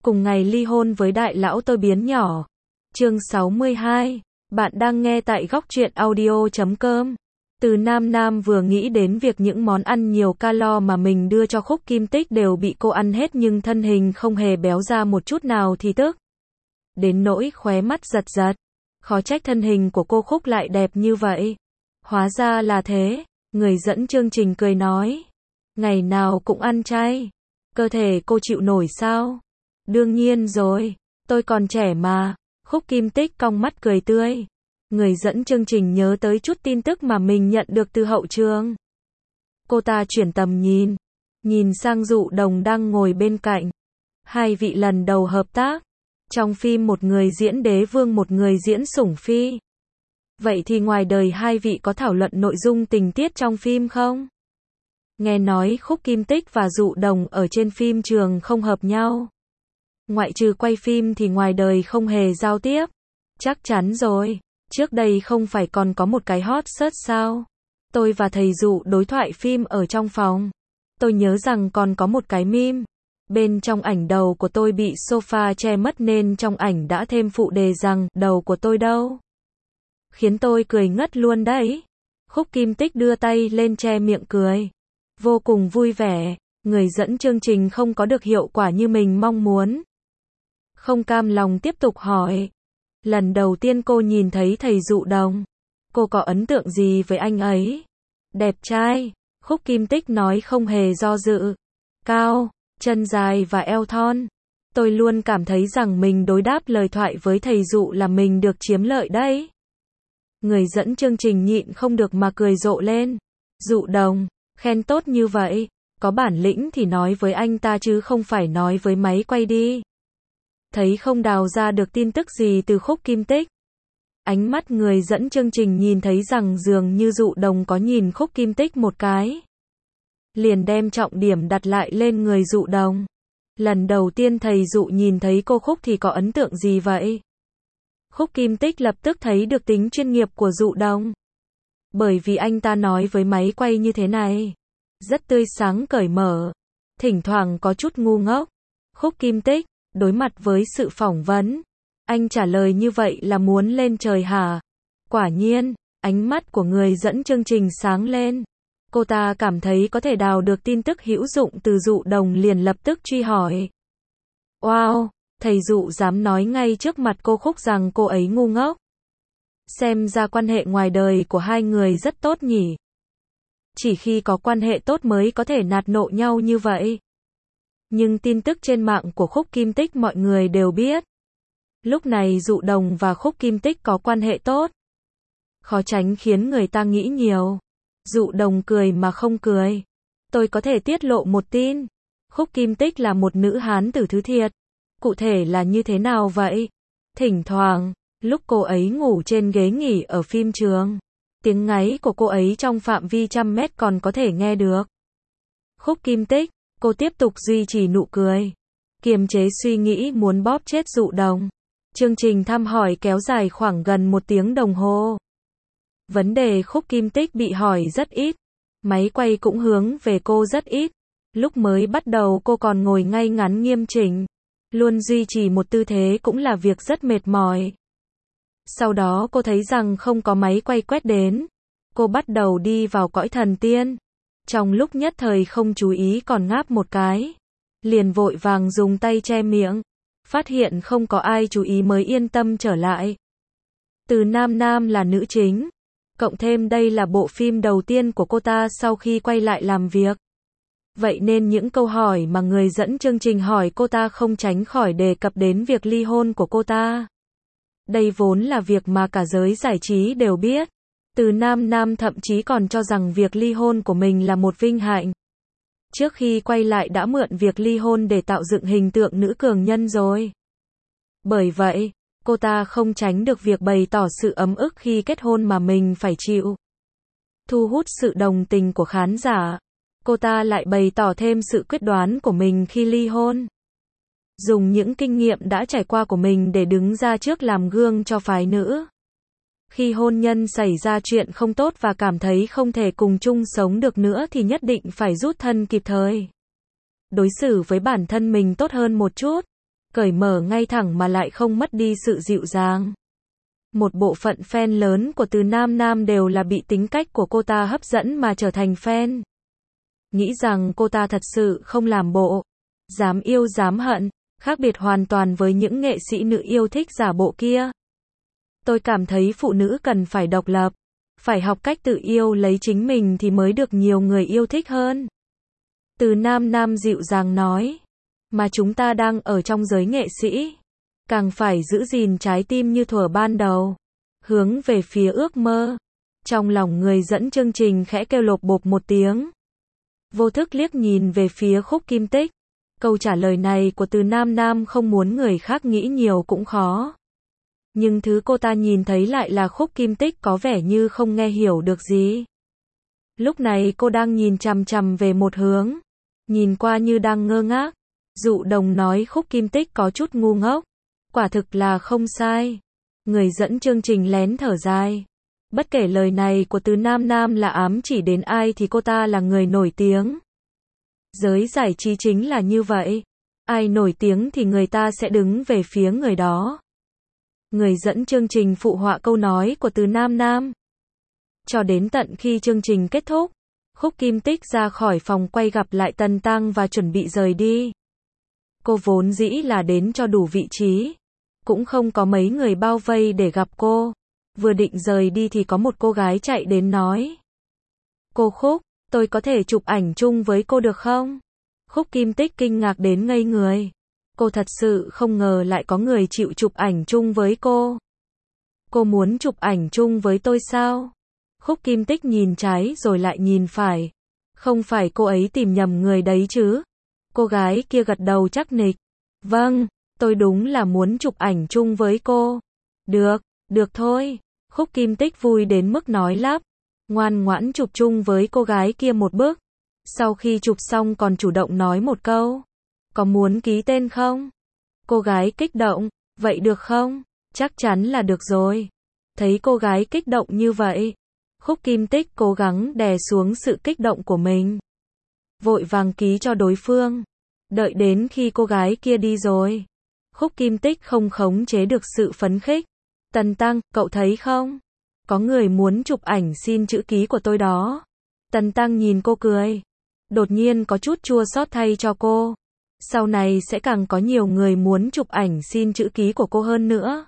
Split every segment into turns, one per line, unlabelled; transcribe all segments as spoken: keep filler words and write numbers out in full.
cùng ngày ly hôn với đại lão tôi biến nhỏ. Chương sáu mươi hai. Bạn đang nghe tại góc truyện audio chấm com. Từ Nam Nam vừa nghĩ đến việc những món ăn nhiều calo mà mình đưa cho Khúc Kim Tích đều bị cô ăn hết nhưng thân hình không hề béo ra một chút nào thì tức. Đến nỗi khóe mắt giật giật. Khó trách thân hình của cô Khúc lại đẹp như vậy. Hóa ra là thế. Người dẫn chương trình cười nói. Ngày nào cũng ăn chay. Cơ thể cô chịu nổi sao? Đương nhiên rồi. Tôi còn trẻ mà. Khúc Kim Tích cong mắt cười tươi. Người dẫn chương trình nhớ tới chút tin tức mà mình nhận được từ hậu trường. Cô ta chuyển tầm nhìn. Nhìn sang Dụ Đồng đang ngồi bên cạnh. Hai vị lần đầu hợp tác. Trong phim một người diễn đế vương một người diễn sủng phi. Vậy thì ngoài đời hai vị có thảo luận nội dung tình tiết trong phim không? Nghe nói Khúc Kim Tích và Dụ Đồng ở trên phim trường không hợp nhau. Ngoại trừ quay phim thì ngoài đời không hề giao tiếp. Chắc chắn rồi. Trước đây không phải còn có một cái hot search sao? Tôi và thầy Dụ đối thoại phim ở trong phòng. Tôi nhớ rằng còn có một cái meme. Bên trong ảnh đầu của tôi bị sofa che mất nên trong ảnh đã thêm phụ đề rằng đầu của tôi đâu. Khiến tôi cười ngất luôn đấy. Khúc Kim Tích đưa tay lên che miệng cười. Vô cùng vui vẻ. Người dẫn chương trình không có được hiệu quả như mình mong muốn. Không cam lòng tiếp tục hỏi. Lần đầu tiên cô nhìn thấy thầy Dụ Đồng. Cô có ấn tượng gì với anh ấy? Đẹp trai. Khúc Kim Tích nói không hề do dự. Cao, chân dài và eo thon. Tôi luôn cảm thấy rằng mình đối đáp lời thoại với thầy Dụ là mình được chiếm lợi đấy. Người dẫn chương trình nhịn không được mà cười rộ lên. Dụ Đồng, khen tốt như vậy. Có bản lĩnh thì nói với anh ta chứ không phải nói với máy quay đi. Thấy không đào ra được tin tức gì từ Khúc Kim Tích. Ánh mắt người dẫn chương trình nhìn thấy rằng dường như Dụ Đồng có nhìn Khúc Kim Tích một cái. Liền đem trọng điểm đặt lại lên người Dụ Đồng. Lần đầu tiên thầy Dụ nhìn thấy cô Khúc thì có ấn tượng gì vậy? Khúc Kim Tích lập tức thấy được tính chuyên nghiệp của Dụ Đồng. Bởi vì anh ta nói với máy quay như thế này. Rất tươi sáng cởi mở. Thỉnh thoảng có chút ngu ngốc. Khúc Kim Tích, đối mặt với sự phỏng vấn. Anh trả lời như vậy là muốn lên trời hả? Quả nhiên, ánh mắt của người dẫn chương trình sáng lên. Cô ta cảm thấy có thể đào được tin tức hữu dụng từ Dụ Đồng liền lập tức truy hỏi. Wow, thầy Dụ dám nói ngay trước mặt cô Khúc rằng cô ấy ngu ngốc. Xem ra quan hệ ngoài đời của hai người rất tốt nhỉ. Chỉ khi có quan hệ tốt mới có thể nạt nộ nhau như vậy. Nhưng tin tức trên mạng của Khúc Kim Tích mọi người đều biết. Lúc này Dụ Đồng và Khúc Kim Tích có quan hệ tốt. Khó tránh khiến người ta nghĩ nhiều. Dụ Đồng cười mà không cười. Tôi có thể tiết lộ một tin. Khúc Kim Tích là một nữ hán tử thứ thiệt. Cụ thể là như thế nào vậy? Thỉnh thoảng, lúc cô ấy ngủ trên ghế nghỉ ở phim trường, tiếng ngáy của cô ấy trong phạm vi trăm mét còn có thể nghe được. Khúc Kim Tích, cô tiếp tục duy trì nụ cười. Kiềm chế suy nghĩ muốn bóp chết Dụ Đồng. Chương trình thăm hỏi kéo dài khoảng gần một tiếng đồng hồ. Vấn đề Khúc Kim Tích bị hỏi rất ít. Máy quay cũng hướng về cô rất ít. Lúc mới bắt đầu cô còn ngồi ngay ngắn nghiêm chỉnh. Luôn duy trì một tư thế cũng là việc rất mệt mỏi. Sau đó cô thấy rằng không có máy quay quét đến. Cô bắt đầu đi vào cõi thần tiên. Trong lúc nhất thời không chú ý còn ngáp một cái. Liền vội vàng dùng tay che miệng. Phát hiện không có ai chú ý mới yên tâm trở lại. Từ Nam Nam là nữ chính. Cộng thêm đây là bộ phim đầu tiên của cô ta sau khi quay lại làm việc. Vậy nên những câu hỏi mà người dẫn chương trình hỏi cô ta không tránh khỏi đề cập đến việc ly hôn của cô ta. Đây vốn là việc mà cả giới giải trí đều biết. Từ Nam Nam thậm chí còn cho rằng việc ly hôn của mình là một vinh hạnh. Trước khi quay lại đã mượn việc ly hôn để tạo dựng hình tượng nữ cường nhân rồi. Bởi vậy, cô ta không tránh được việc bày tỏ sự ấm ức khi kết hôn mà mình phải chịu. Thu hút sự đồng tình của khán giả. Cô ta lại bày tỏ thêm sự quyết đoán của mình khi ly hôn. Dùng những kinh nghiệm đã trải qua của mình để đứng ra trước làm gương cho phái nữ. Khi hôn nhân xảy ra chuyện không tốt và cảm thấy không thể cùng chung sống được nữa thì nhất định phải rút thân kịp thời. Đối xử với bản thân mình tốt hơn một chút. cởi mở ngay thẳng mà lại không mất đi sự dịu dàng. Một bộ phận fan lớn của Từ Nam Nam đều là bị tính cách của cô ta hấp dẫn mà trở thành fan. Nghĩ rằng cô ta thật sự không làm bộ, dám yêu dám hận, khác biệt hoàn toàn với những nghệ sĩ nữ yêu thích giả bộ kia. Tôi cảm thấy phụ nữ cần phải độc lập, phải học cách tự yêu lấy chính mình thì mới được nhiều người yêu thích hơn. Từ Nam Nam dịu dàng nói, mà chúng ta đang ở trong giới nghệ sĩ, càng phải giữ gìn trái tim như thuở ban đầu, hướng về phía ước mơ. Trong lòng người dẫn chương trình khẽ kêu lộp bộp một tiếng. Vô thức liếc nhìn về phía Khúc Kim Tích. Câu trả lời này của Từ Nam Nam không muốn người khác nghĩ nhiều cũng khó. Nhưng thứ cô ta nhìn thấy lại là Khúc Kim Tích có vẻ như không nghe hiểu được gì. Lúc này cô đang nhìn chằm chằm về một hướng, nhìn qua như đang ngơ ngác. Dụ Đồng nói Khúc Kim Tích có chút ngu ngốc. Quả thực là không sai. Người dẫn chương trình lén thở dài. Bất kể lời này của Từ Nam Nam là ám chỉ đến ai thì cô ta là người nổi tiếng. Giới giải trí chính là như vậy. Ai nổi tiếng thì người ta sẽ đứng về phía người đó. Người dẫn chương trình phụ họa câu nói của Từ Nam Nam. Cho đến tận khi chương trình kết thúc, Khúc Kim Tích ra khỏi phòng quay gặp lại Tần Tăng và chuẩn bị rời đi. Cô vốn dĩ là đến cho đủ vị trí, cũng không có mấy người bao vây để gặp cô. Vừa định rời đi thì có một cô gái chạy đến nói. Cô Khúc, tôi có thể chụp ảnh chung với cô được không? Khúc Kim Tích kinh ngạc đến ngây người. Cô thật sự không ngờ lại có người chịu chụp ảnh chung với cô. Cô muốn chụp ảnh chung với tôi sao? Khúc Kim Tích nhìn trái rồi lại nhìn phải. Không phải cô ấy tìm nhầm người đấy chứ? Cô gái kia gật đầu chắc nịch. Vâng, tôi đúng là muốn chụp ảnh chung với cô. Được, được thôi. Khúc Kim Tích vui đến mức nói lắp. Ngoan ngoãn chụp chung với cô gái kia một bức. Sau khi chụp xong còn chủ động nói một câu. Có muốn ký tên không? Cô gái kích động. Vậy được không? Chắc chắn là được rồi. Thấy cô gái kích động như vậy, Khúc Kim Tích cố gắng đè xuống sự kích động của mình. Vội vàng ký cho đối phương. Đợi đến khi cô gái kia đi rồi, Khúc Kim Tích không khống chế được sự phấn khích. Tần Tăng, cậu thấy không? Có người muốn chụp ảnh xin chữ ký của tôi đó. Tần Tăng nhìn cô cười. Đột nhiên có chút chua xót thay cho cô. Sau này sẽ càng có nhiều người muốn chụp ảnh xin chữ ký của cô hơn nữa.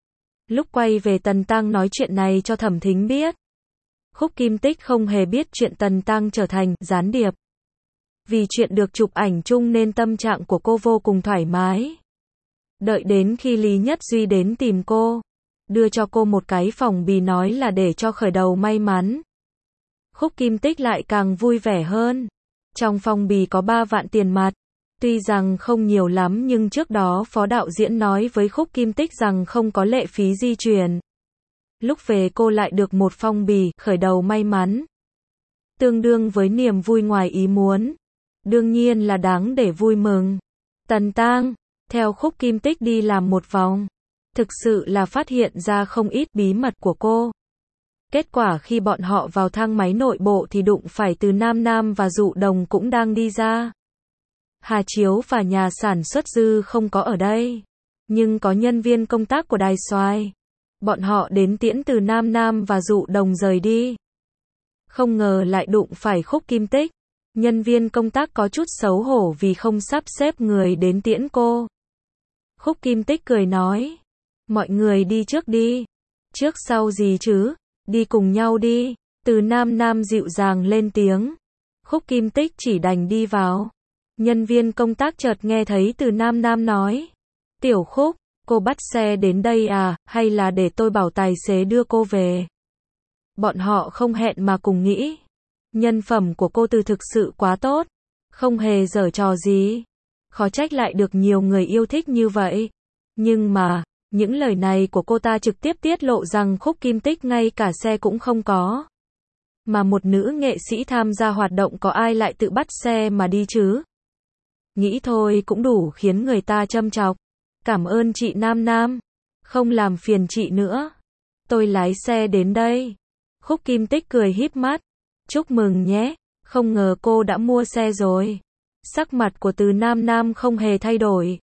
Lúc quay về Tần Tăng nói chuyện này cho Thẩm Thính biết. Khúc Kim Tích không hề biết chuyện Tần Tăng trở thành gián điệp. Vì chuyện được chụp ảnh chung nên tâm trạng của cô vô cùng thoải mái. Đợi đến khi Lý Nhất Duy đến tìm cô, đưa cho cô một cái phòng bì nói là để cho khởi đầu may mắn. Khúc Kim Tích lại càng vui vẻ hơn. Trong phong bì có ba vạn tiền mặt. Tuy rằng không nhiều lắm nhưng trước đó phó đạo diễn nói với Khúc Kim Tích rằng không có lệ phí di chuyển. Lúc về cô lại được một phong bì khởi đầu may mắn. Tương đương với niềm vui ngoài ý muốn. Đương nhiên là đáng để vui mừng. Tần Tăng theo Khúc Kim Tích đi làm một vòng, thực sự là phát hiện ra không ít bí mật của cô. Kết quả khi bọn họ vào thang máy nội bộ thì đụng phải Từ Nam Nam và Dụ Đồng cũng đang đi ra. Hà Chiếu và nhà sản xuất Dư không có ở đây, nhưng có nhân viên công tác của Đài Xoài. Bọn họ đến tiễn Từ Nam Nam và Dụ Đồng rời đi. Không ngờ lại đụng phải Khúc Kim Tích. Nhân viên công tác có chút xấu hổ vì không sắp xếp người đến tiễn cô. Khúc Kim Tích cười nói. Mọi người đi trước đi. Trước sau gì chứ? Đi cùng nhau đi. Từ Nam Nam dịu dàng lên tiếng. Khúc Kim Tích chỉ đành đi vào. Nhân viên công tác chợt nghe thấy Từ Nam Nam nói. Tiểu Khúc, cô bắt xe đến đây à, hay là để tôi bảo tài xế đưa cô về? Bọn họ không hẹn mà cùng nghĩ. Nhân phẩm của cô từ thực sự quá tốt. Không hề giở trò gì. Khó trách lại được nhiều người yêu thích như vậy. Nhưng mà, những lời này của cô ta trực tiếp tiết lộ rằng Khúc Kim Tích ngay cả xe cũng không có. Mà một nữ nghệ sĩ tham gia hoạt động có ai lại tự bắt xe mà đi chứ? Nghĩ thôi cũng đủ khiến người ta châm chọc. Cảm ơn chị Nam Nam. Không làm phiền chị nữa. Tôi lái xe đến đây. Khúc Kim Tích cười híp mắt. Chúc mừng nhé. Không ngờ cô đã mua xe rồi. Sắc mặt của Từ Nam Nam không hề thay đổi.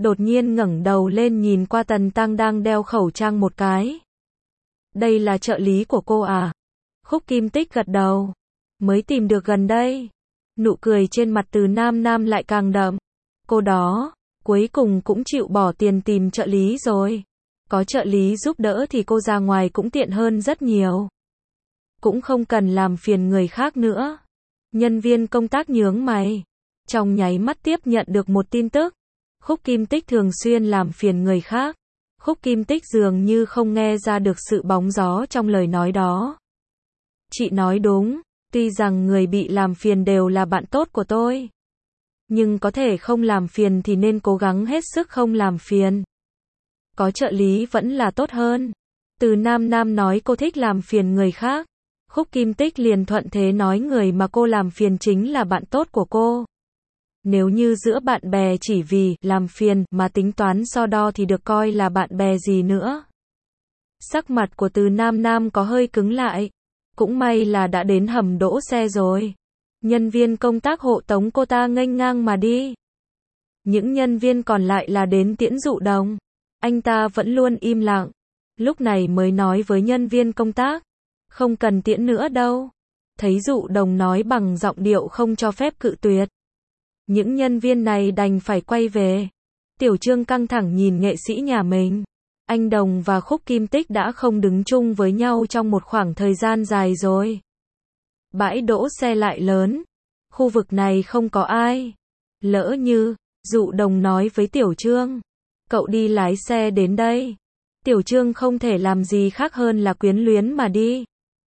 đột nhiên ngẩng đầu lên nhìn qua Tần Tăng đang đeo khẩu trang một cái. Đây là trợ lý của cô à? Khúc Kim Tích gật đầu. Mới tìm được gần đây. Nụ cười trên mặt Từ Nam Nam lại càng đậm. Cô đó, cuối cùng cũng chịu bỏ tiền tìm trợ lý rồi. Có trợ lý giúp đỡ thì cô ra ngoài cũng tiện hơn rất nhiều. Cũng không cần làm phiền người khác nữa. Nhân viên công tác nhướng mày. Trong nháy mắt tiếp nhận được một tin tức. Khúc Kim Tích thường xuyên làm phiền người khác. Khúc Kim Tích dường như không nghe ra được sự bóng gió trong lời nói đó. Chị nói đúng, tuy rằng người bị làm phiền đều là bạn tốt của tôi. Nhưng có thể không làm phiền thì nên cố gắng hết sức không làm phiền. Có trợ lý vẫn là tốt hơn. Từ Nam Nam nói cô thích làm phiền người khác. Khúc Kim Tích liền thuận thế nói người mà cô làm phiền chính là bạn tốt của cô. Nếu như giữa bạn bè chỉ vì làm phiền mà tính toán so đo thì được coi là bạn bè gì nữa. Sắc mặt của Từ Nam Nam có hơi cứng lại. Cũng may là đã đến hầm đỗ xe rồi. Nhân viên công tác hộ tống cô ta nghênh ngang mà đi. Những nhân viên còn lại là đến tiễn Dụ Đồng. Anh ta vẫn luôn im lặng. Lúc này mới nói với nhân viên công tác. Không cần tiễn nữa đâu. Thấy Dụ Đồng nói bằng giọng điệu không cho phép cự tuyệt. Những nhân viên này đành phải quay về. Tiểu Trương căng thẳng nhìn nghệ sĩ nhà mình. Anh Đồng và Khúc Kim Tích đã không đứng chung với nhau trong một khoảng thời gian dài rồi. Bãi đỗ xe lại lớn. Khu vực này không có ai. Lỡ như, Dụ Đồng nói với Tiểu Trương. Cậu đi lái xe đến đây. Tiểu Trương không thể làm gì khác hơn là quyến luyến mà đi.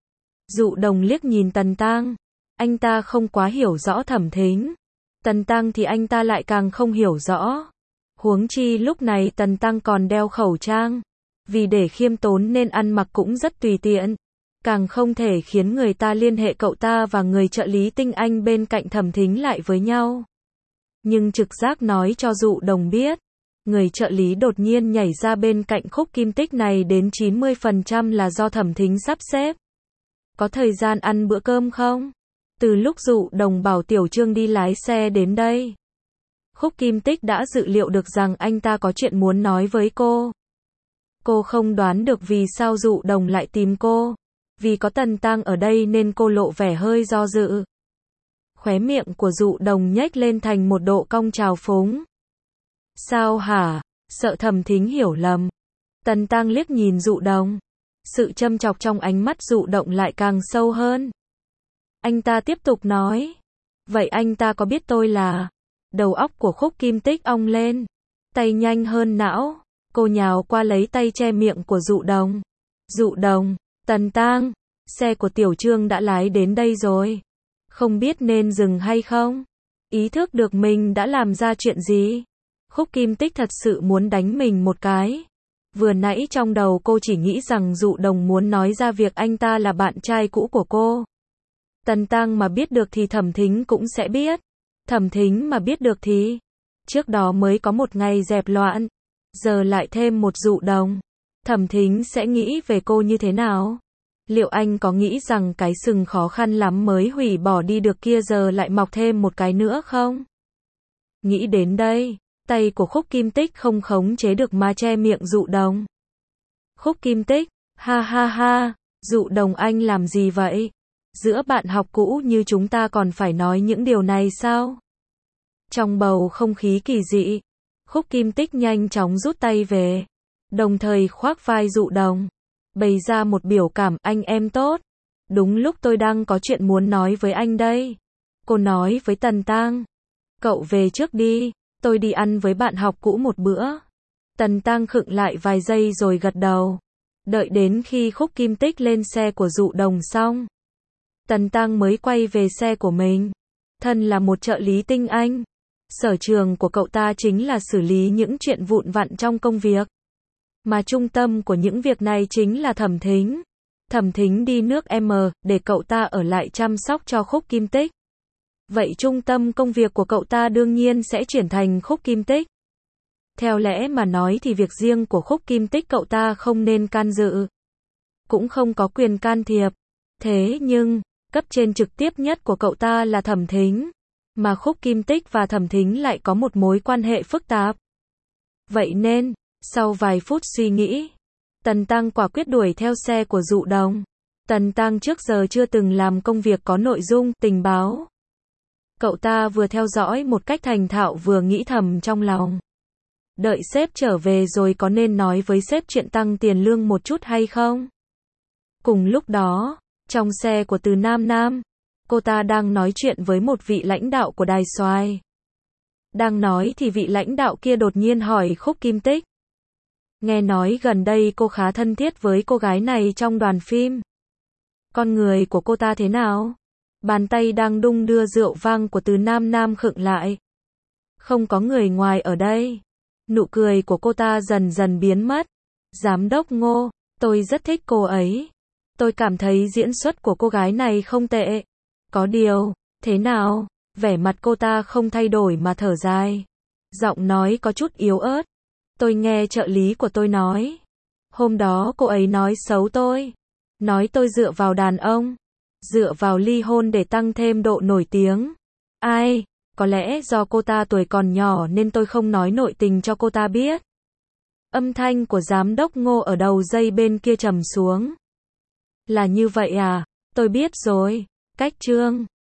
Dụ Đồng liếc nhìn Tần Tăng. Anh ta không quá hiểu rõ Thẩm Thính. Tần Tăng thì anh ta lại càng không hiểu rõ. Huống chi lúc này Tần Tăng còn đeo khẩu trang. Vì để khiêm tốn nên ăn mặc cũng rất tùy tiện. Càng không thể khiến người ta liên hệ cậu ta và người trợ lý tinh anh bên cạnh Thẩm Thính lại với nhau. Nhưng trực giác nói cho Dụ Đồng biết. Người trợ lý đột nhiên nhảy ra bên cạnh Khúc Kim Tích này đến chín mươi phần trăm là do Thẩm Thính sắp xếp. Có thời gian ăn bữa cơm không? Từ lúc Dụ Đồng bảo Tiểu Trương đi lái xe đến đây. Khúc Kim Tích đã dự liệu được rằng anh ta có chuyện muốn nói với cô. Cô không đoán được vì sao Dụ Đồng lại tìm cô. Vì có Tần Tăng ở đây nên cô lộ vẻ hơi do dự. Khóe miệng của Dụ Đồng nhếch lên thành một độ cong trào phúng. Sao hả? Sợ Thẩm Thính hiểu lầm. Tần Tăng liếc nhìn Dụ Đồng. Sự châm chọc trong ánh mắt Dụ Động lại càng sâu hơn. Anh ta tiếp tục nói. Vậy anh ta có biết tôi là... Đầu óc của Khúc Kim Tích ong lên. Tay nhanh hơn não. Cô nhào qua lấy tay che miệng của Dụ Đồng. Dụ Đồng, Tần Tăng, xe của Tiểu Trương đã lái đến đây rồi. Không biết nên dừng hay không? Ý thức được mình đã làm ra chuyện gì? Khúc Kim Tích thật sự muốn đánh mình một cái. Vừa nãy trong đầu cô chỉ nghĩ rằng Dụ Đồng muốn nói ra việc anh ta là bạn trai cũ của cô. Tần Tăng mà biết được thì Thẩm Thính cũng sẽ biết. Thẩm Thính mà biết được thì... Trước đó mới có một ngày dẹp loạn. Giờ lại thêm một Dụ Đồng. Thẩm Thính sẽ nghĩ về cô như thế nào? Liệu anh có nghĩ rằng cái sừng khó khăn lắm mới hủy bỏ đi được kia giờ lại mọc thêm một cái nữa không? Nghĩ đến đây, tay của Khúc Kim Tích không khống chế được mà che miệng Dụ Đồng. Khúc Kim Tích, ha ha ha, Dụ Đồng anh làm gì vậy? Giữa bạn học cũ như chúng ta còn phải nói những điều này sao? Trong bầu không khí kỳ dị, Khúc Kim Tích nhanh chóng rút tay về, đồng thời khoác vai Dụ Đồng, bày ra một biểu cảm anh em tốt. Đúng lúc tôi đang có chuyện muốn nói với anh đây. Cô nói với Tần Tăng. Cậu về trước đi, tôi đi ăn với bạn học cũ một bữa. Tần Tăng khựng lại vài giây rồi gật đầu. Đợi đến khi Khúc Kim Tích lên xe của Dụ Đồng xong, Tần Tăng mới quay về xe của mình. Thân là một trợ lý tinh anh, sở trường của cậu ta chính là xử lý những chuyện vụn vặt trong công việc. Mà trung tâm của những việc này chính là Thẩm Thính. Thẩm Thính đi nước M để cậu ta ở lại chăm sóc cho Khúc Kim Tích. Vậy trung tâm công việc của cậu ta đương nhiên sẽ chuyển thành Khúc Kim Tích. Theo lẽ mà nói thì việc riêng của Khúc Kim Tích cậu ta không nên can dự. Cũng không có quyền can thiệp. Thế nhưng, cấp trên trực tiếp nhất của cậu ta là Thẩm Thính. Mà Khúc Kim Tích và Thẩm Thính lại có một mối quan hệ phức tạp. Vậy nên, sau vài phút suy nghĩ, Tần Tăng quả quyết đuổi theo xe của Dụ Đồng. Tần Tăng trước giờ chưa từng làm công việc có nội dung, tình báo. Cậu ta vừa theo dõi một cách thành thạo vừa nghĩ thầm trong lòng. Đợi sếp trở về rồi có nên nói với sếp chuyện tăng tiền lương một chút hay không? Cùng lúc đó, trong xe của Từ Nam Nam, cô ta đang nói chuyện với một vị lãnh đạo của Đài Soái. Đang nói thì vị lãnh đạo kia đột nhiên hỏi Khúc Kim Tích. Nghe nói gần đây cô khá thân thiết với cô gái này trong đoàn phim. Con người của cô ta thế nào? Bàn tay đang đung đưa rượu vang của Từ Nam Nam khựng lại. Không có người ngoài ở đây. Nụ cười của cô ta dần dần biến mất. Giám đốc Ngô, tôi rất thích cô ấy. Tôi cảm thấy diễn xuất của cô gái này không tệ. Có điều, thế nào? Vẻ mặt cô ta không thay đổi mà thở dài. Giọng nói có chút yếu ớt. Tôi nghe trợ lý của tôi nói. Hôm đó cô ấy nói xấu tôi. Nói tôi dựa vào đàn ông. Dựa vào ly hôn để tăng thêm độ nổi tiếng. Ai? Có lẽ do cô ta tuổi còn nhỏ nên tôi không nói nội tình cho cô ta biết. Âm thanh của giám đốc Ngô ở đầu dây bên kia trầm xuống. Là như vậy à? Tôi biết rồi. Cách Trương